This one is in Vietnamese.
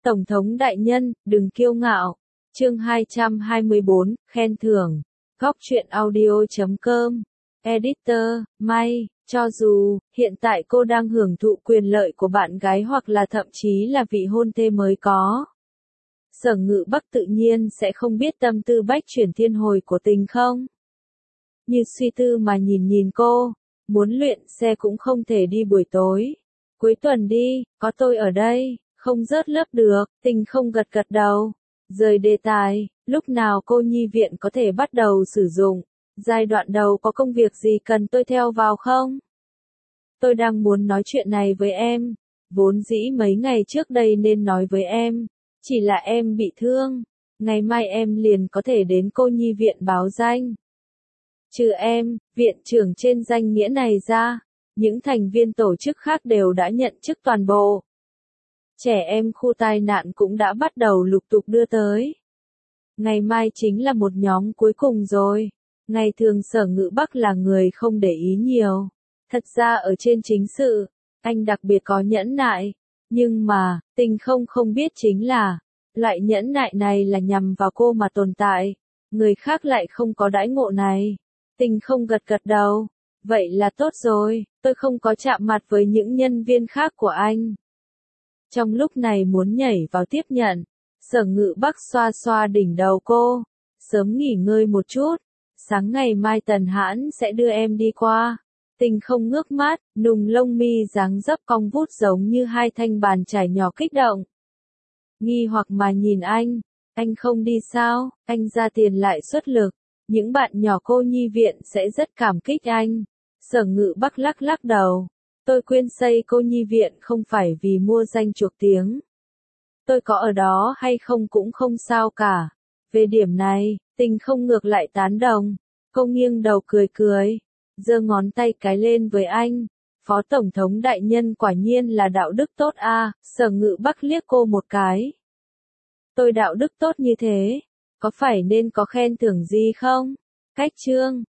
Tổng thống đại nhân, đừng kiêu ngạo. Chương 224, khen thưởng. Góc truyện audio.com. Editor, May. Cho dù, hiện tại cô đang hưởng thụ quyền lợi của bạn gái hoặc là thậm chí là vị hôn thê mới có. Sở Ngự Bắc tự nhiên sẽ không biết tâm tư bách chuyển thiên hồi của Tình không. Như suy tư mà nhìn cô, muốn luyện xe cũng không thể đi buổi tối. Cuối tuần đi, có tôi ở đây, không rớt lớp được. Tình không gật đầu. Rời đề tài, lúc nào cô nhi viện có thể bắt đầu sử dụng. Giai đoạn đầu có công việc gì cần tôi theo vào không? Tôi đang muốn nói chuyện này với em. Vốn dĩ mấy ngày trước đây nên nói với em. Chỉ là em bị thương. Ngày mai em liền có thể đến cô nhi viện báo danh. Trừ em, viện trưởng trên danh nghĩa này ra, những thành viên tổ chức khác đều đã nhận chức toàn bộ. Trẻ em khu tai nạn cũng đã bắt đầu lục tục đưa tới. Ngày mai chính là một nhóm cuối cùng rồi. Ngày thường Sở Ngự Bắc là người không để ý nhiều. Thật ra ở trên chính sự, anh đặc biệt có nhẫn nại. Nhưng mà, Tình không biết chính là, loại nhẫn nại này là nhằm vào cô mà tồn tại. Người khác lại không có đãi ngộ này. Tình không gật đầu. Vậy là tốt rồi, tôi không có chạm mặt với những nhân viên khác của anh. Trong lúc này muốn nhảy vào tiếp nhận, Sở Ngự Bắc xoa đỉnh đầu cô. Sớm nghỉ ngơi một chút, sáng ngày mai Tần Hãn sẽ đưa em đi qua. Tình không ngước mắt, nùng lông mi dáng dấp cong vút giống như hai thanh bàn chải nhỏ kích động. Nghi hoặc mà nhìn anh không đi sao, anh ra tiền lại xuất lực. Những bạn nhỏ cô nhi viện sẽ rất cảm kích anh. Sở Ngự Bắc lắc đầu. Tôi quyên xây cô nhi viện không phải vì mua danh chuộc tiếng. Tôi có ở đó hay không cũng không sao cả. Về điểm này, Tình không ngược lại tán đồng. Cô nghiêng đầu cười. Giơ ngón tay cái lên với anh. Phó Tổng thống đại nhân quả nhiên là đạo đức tốt a. Sở Ngự Bắc liếc cô một cái. Tôi đạo đức tốt như thế, có phải nên có khen thưởng gì không? Cách chương